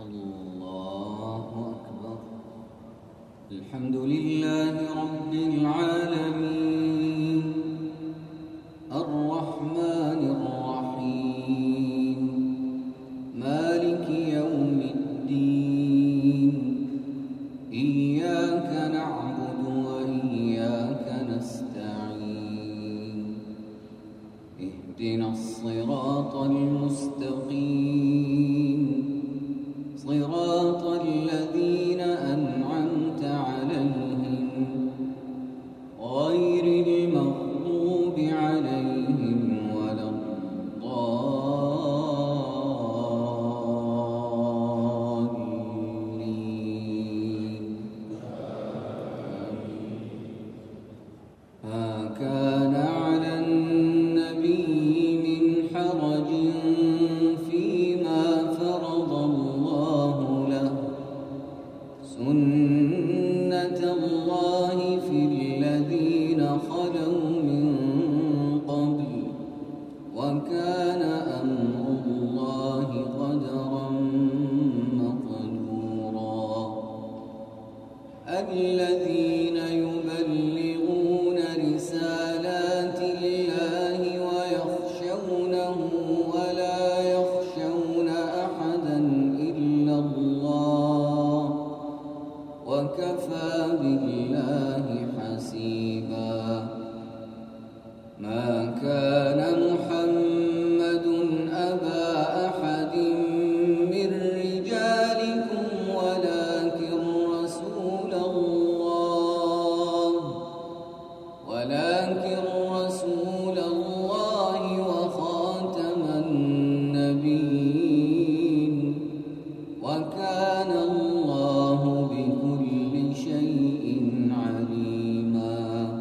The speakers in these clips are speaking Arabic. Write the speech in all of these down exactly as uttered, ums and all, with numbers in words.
الله أكبر. الحمد لله رب العالمين الرحمن الرحيم مالك يوم الدين إياك نعبد وإياك نستعين اهدنا الصراط المستقيم صراط الذين أنعمت عليهم غير المغضوب عليهم ولا الضالين. ما كان على النبي من حرج فيما فرض الله له سنة الله في الذين خلوا من قبل وكان أمر الله قدرا مقدورا. الذين يبلغون رسالات الله ويخشونه ولا يخشون أحدا إلا الله وكفى بالله حسيبا. ما كان محمد أبا أحد من رجالكم ولكن رسول الله ولكن رسول الله وخاتم النبيين وكان الله بكل شيء عليما.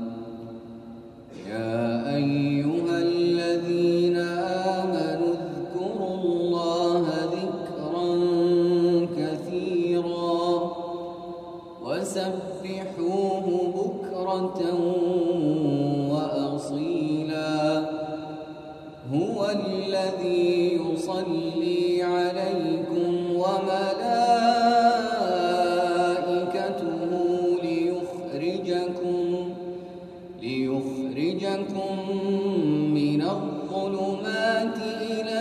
يا أيها الذين آمنوا اذكروا الله ذكرا كثيرا وسبحوه بكرة وأصيلا. هو الذي يصلي عليكم وملائكته ليخرجكم ليخرجكم من الظلمات إلى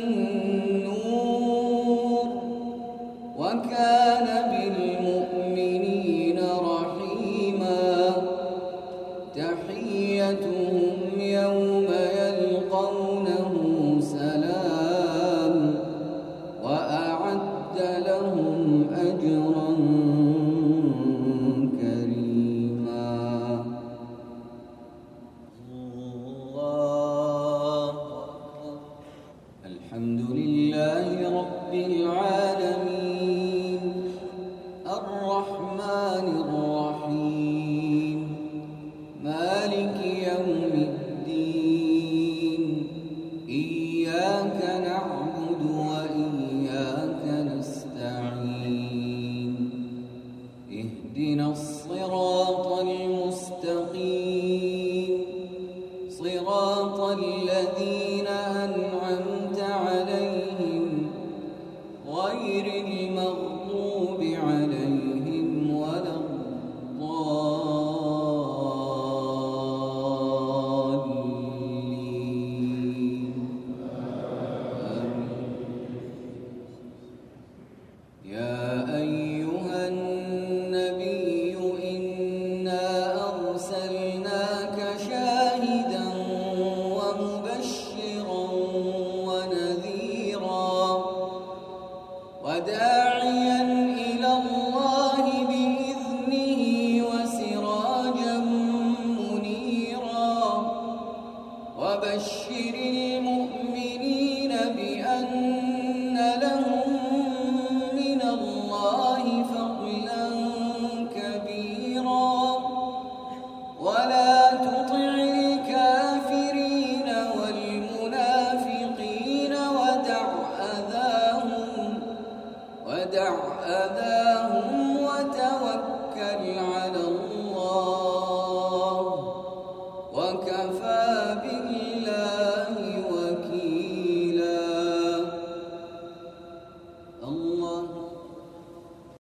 النور وكان بالمؤمنين رحيما. تحيتهم يوم يلقونه سلام وأعد لهم أجرا كريما. الله أكبر. الحمد لله رب العالمين الرحمن الرحيم مالك يوم الدين إياك نعبد وإياك نستعين اهدنا الصراط المستقيم صراط الذين أنعمت عليهم غير المغضوب عليهم ولا الضالين. يا أيها النبي إنا أرسلناك شاهدا ومبشرا ونذيرا وداعيا إلى الله بإذنه وسراجا منيرا. وبشر المؤمنين بأن لهم من الله فضلا كبيرا. ولا تطع الكافرين والمنافقين ودع أذاهم ودع أذاهم وتوكل على الله